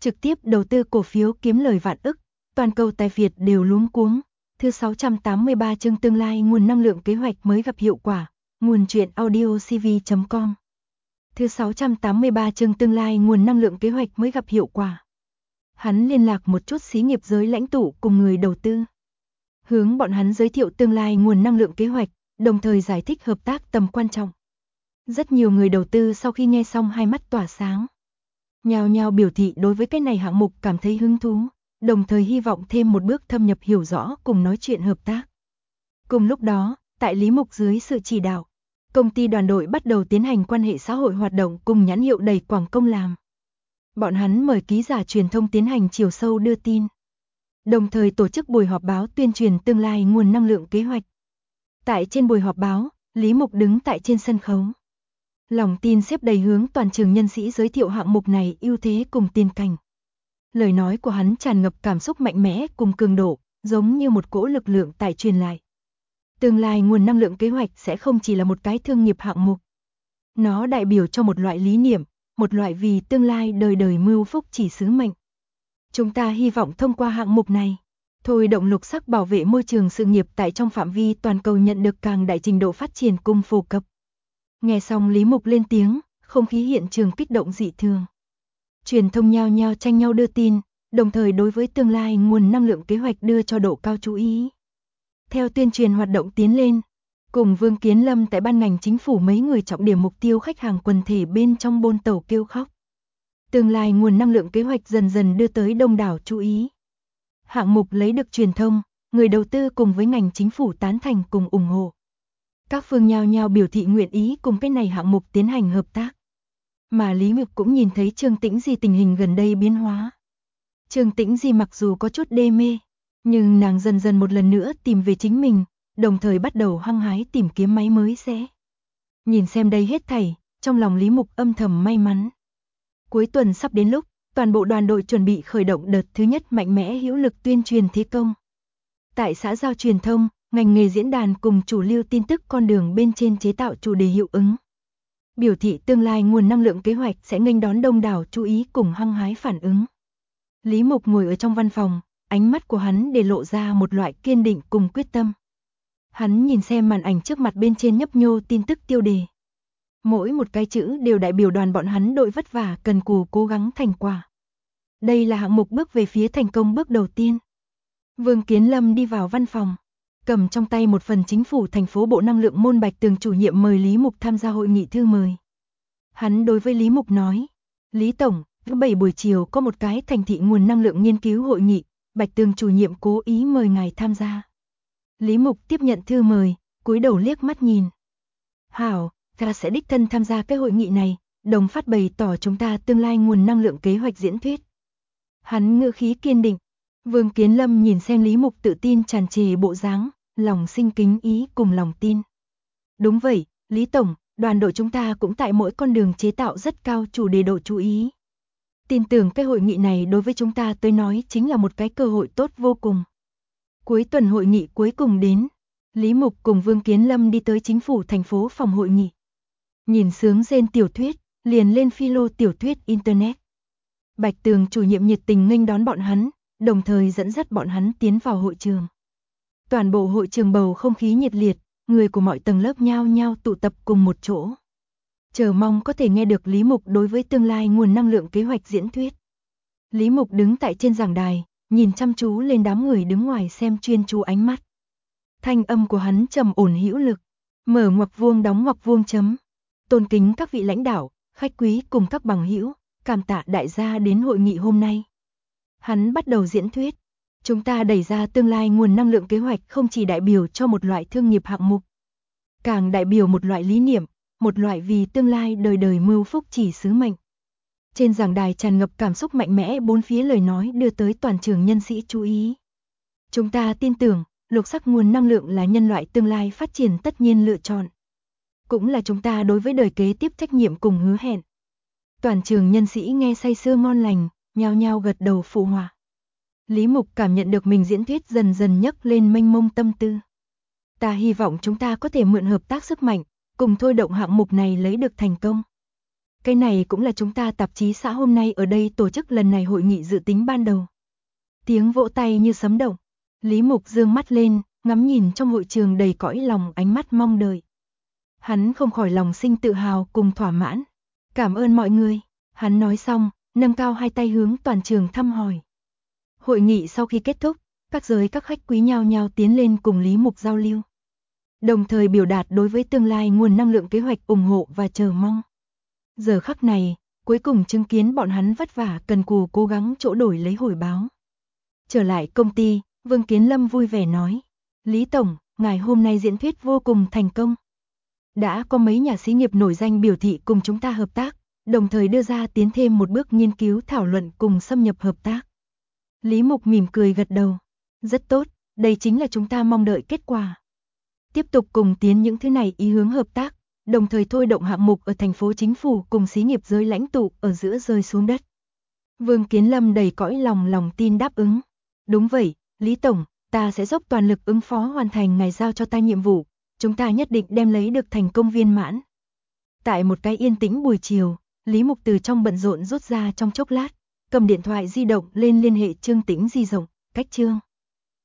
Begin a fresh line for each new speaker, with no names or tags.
trực tiếp đầu tư cổ phiếu kiếm lời vạn ức, toàn cầu tài Việt đều luống cuống. Thứ 683 chương tương lai nguồn năng lượng kế hoạch mới gặp hiệu quả, nguồn truyện audio cv.com. Thứ 683 chương tương lai nguồn năng lượng kế hoạch mới gặp hiệu quả. Hắn liên lạc một chút xí nghiệp giới lãnh tụ cùng người đầu tư. Hướng bọn hắn giới thiệu tương lai nguồn năng lượng kế hoạch, đồng thời giải thích hợp tác tầm quan trọng. Rất nhiều người đầu tư sau khi nghe xong hai mắt tỏa sáng. Nhao nhao biểu thị đối với cái này hạng mục cảm thấy hứng thú, đồng thời hy vọng thêm một bước thâm nhập hiểu rõ cùng nói chuyện hợp tác. Cùng lúc đó, tại Lý Mục dưới sự chỉ đạo, công ty đoàn đội bắt đầu tiến hành quan hệ xã hội hoạt động cùng nhãn hiệu đầy quảng công làm. Bọn hắn mời ký giả truyền thông tiến hành chiều sâu đưa tin, đồng thời tổ chức buổi họp báo tuyên truyền tương lai nguồn năng lượng kế hoạch. Tại trên buổi họp báo, Lý Mục đứng tại trên sân khấu. Lòng tin xếp đầy hướng toàn trường nhân sĩ giới thiệu hạng mục này ưu thế cùng tiên cảnh. Lời nói của hắn tràn ngập cảm xúc mạnh mẽ cùng cường độ, giống như một cỗ lực lượng tại truyền lại. Tương lai nguồn năng lượng kế hoạch sẽ không chỉ là một cái thương nghiệp hạng mục. Nó đại biểu cho một loại lý niệm, một loại vì tương lai đời đời mưu phúc chỉ sứ mệnh. Chúng ta hy vọng thông qua hạng mục này, thôi động lục sắc bảo vệ môi trường sự nghiệp tại trong phạm vi toàn cầu nhận được càng đại trình độ phát triển cùng phổ cập. Nghe xong Lý Mục lên tiếng, không khí hiện trường kích động dị thường. Truyền thông nhao nhao tranh nhau đưa tin, đồng thời đối với tương lai nguồn năng lượng kế hoạch đưa cho độ cao chú ý. Theo tuyên truyền hoạt động tiến lên, cùng Vương Kiến Lâm tại ban ngành chính phủ mấy người trọng điểm mục tiêu khách hàng quần thể bên trong bôn tàu kêu khóc. Tương lai nguồn năng lượng kế hoạch dần dần đưa tới đông đảo chú ý. Hạng mục lấy được truyền thông, người đầu tư cùng với ngành chính phủ tán thành cùng ủng hộ. Các phương nhao nhao biểu thị nguyện ý cùng cái này hạng mục tiến hành hợp tác. Mà Lý Mục cũng nhìn thấy Trương Tĩnh Di tình hình gần đây biến hóa. Trương Tĩnh Di mặc dù có chút đê mê, nhưng nàng dần dần một lần nữa tìm về chính mình, đồng thời bắt đầu hăng hái tìm kiếm máy mới sẽ. Nhìn xem đây hết thảy, trong lòng Lý Mục âm thầm may mắn. Cuối tuần sắp đến lúc, toàn bộ đoàn đội chuẩn bị khởi động đợt thứ nhất mạnh mẽ hữu lực tuyên truyền thế công. Tại xã giao truyền thông, ngành nghề diễn đàn cùng chủ lưu tin tức con đường bên trên chế tạo chủ đề hiệu ứng. Biểu thị tương lai nguồn năng lượng kế hoạch sẽ nghênh đón đông đảo chú ý cùng hăng hái phản ứng. Lý Mục ngồi ở trong văn phòng, ánh mắt của hắn để lộ ra một loại kiên định cùng quyết tâm. Hắn nhìn xem màn ảnh trước mặt bên trên nhấp nhô tin tức tiêu đề. Mỗi một cái chữ đều đại biểu đoàn bọn hắn đội vất vả cần cù cố gắng thành quả. Đây là hạng mục bước về phía thành công bước đầu tiên. Vương Kiến Lâm đi vào văn phòng, cầm trong tay một phần chính phủ thành phố Bộ Năng lượng Môn Bạch Tường chủ nhiệm mời Lý Mục tham gia hội nghị thư mời. Hắn đối với Lý Mục nói, Lý Tổng, thứ 7 buổi chiều có một cái thành thị nguồn năng lượng nghiên cứu hội nghị, Bạch Tường chủ nhiệm cố ý mời ngài tham gia. Lý Mục tiếp nhận thư mời, cúi đầu liếc mắt nhìn. Hảo, ta sẽ đích thân tham gia cái hội nghị này, đồng phát bày tỏ chúng ta tương lai nguồn năng lượng kế hoạch diễn thuyết. Hắn ngữ khí kiên định. Vương Kiến Lâm nhìn xem Lý Mục tự tin tràn trề bộ dáng, lòng sinh kính ý cùng lòng tin. Đúng vậy, Lý Tổng, đoàn đội chúng ta cũng tại mỗi con đường chế tạo rất cao chủ đề độ chú ý. Tin tưởng cái hội nghị này đối với chúng ta tới nói chính là một cái cơ hội tốt vô cùng. Cuối tuần hội nghị cuối cùng đến, Lý Mục cùng Vương Kiến Lâm đi tới chính phủ thành phố phòng hội nghị. Nhìn sướng rên tiểu thuyết, liền lên philo tiểu thuyết Internet. Bạch Tường chủ nhiệm nhiệt tình nghênh đón bọn hắn, đồng thời dẫn dắt bọn hắn tiến vào hội trường. Toàn bộ hội trường bầu không khí nhiệt liệt, người của mọi tầng lớp nhao nhao tụ tập cùng một chỗ. Chờ mong có thể nghe được Lý Mục đối với tương lai nguồn năng lượng kế hoạch diễn thuyết. Lý Mục đứng tại trên giảng đài, nhìn chăm chú lên đám người đứng ngoài xem chuyên chú ánh mắt. Thanh âm của hắn trầm ổn hữu lực, mở ngoặc vuông đóng ngoặc vuông chấm. Tôn kính các vị lãnh đạo, khách quý cùng các bằng hữu, cảm tạ đại gia đến hội nghị hôm nay. Hắn bắt đầu diễn thuyết. Chúng ta đẩy ra tương lai nguồn năng lượng kế hoạch không chỉ đại biểu cho một loại thương nghiệp hạng mục, càng đại biểu một loại lý niệm, một loại vì tương lai đời đời mưu phúc chỉ sứ mệnh. Trên giảng đài tràn ngập cảm xúc mạnh mẽ, bốn phía lời nói đưa tới toàn trường nhân sĩ chú ý. Chúng ta tin tưởng, lục sắc nguồn năng lượng là nhân loại tương lai phát triển tất nhiên lựa chọn. Cũng là chúng ta đối với đời kế tiếp trách nhiệm cùng hứa hẹn. Toàn trường nhân sĩ nghe say sưa ngon lành, nhao nhao gật đầu phụ họa. Lý Mục cảm nhận được mình diễn thuyết dần dần nhấc lên mênh mông tâm tư. Ta hy vọng chúng ta có thể mượn hợp tác sức mạnh, cùng thôi động hạng mục này lấy được thành công. Cái này cũng là chúng ta tạp chí xã hôm nay ở đây tổ chức lần này hội nghị dự tính ban đầu. Tiếng vỗ tay như sấm động. Lý Mục dương mắt lên, ngắm nhìn trong hội trường đầy cõi lòng ánh mắt mong đợi. Hắn không khỏi lòng sinh tự hào cùng thỏa mãn. Cảm ơn mọi người. Hắn nói xong, nâng cao hai tay hướng toàn trường thăm hỏi. Hội nghị sau khi kết thúc, các khách quý nhao nhao tiến lên cùng Lý Mục giao lưu. Đồng thời biểu đạt đối với tương lai nguồn năng lượng kế hoạch ủng hộ và chờ mong. Giờ khắc này, cuối cùng chứng kiến bọn hắn vất vả cần cù cố gắng chỗ đổi lấy hồi báo. Trở lại công ty, Vương Kiến Lâm vui vẻ nói. Lý Tổng, ngài hôm nay diễn thuyết vô cùng thành công. Đã có mấy nhà xí nghiệp nổi danh biểu thị cùng chúng ta hợp tác, đồng thời đưa ra tiến thêm một bước nghiên cứu thảo luận cùng xâm nhập hợp tác. Lý Mục mỉm cười gật đầu. Rất tốt, đây chính là chúng ta mong đợi kết quả. Tiếp tục cùng tiến những thứ này ý hướng hợp tác, đồng thời thôi động hạng mục ở thành phố chính phủ cùng xí nghiệp giới lãnh tụ ở giữa rơi xuống đất. Vương Kiến Lâm đầy cõi lòng tin đáp ứng. Đúng vậy, Lý Tổng, ta sẽ dốc toàn lực ứng phó hoàn thành ngài giao cho ta nhiệm vụ, chúng ta nhất định đem lấy được thành công viên mãn. Tại một cái yên tĩnh buổi chiều, Lý Mục từ trong bận rộn rút ra trong chốc lát, cầm điện thoại di động lên liên hệ Trương Tĩnh Di rộng, cách Trương.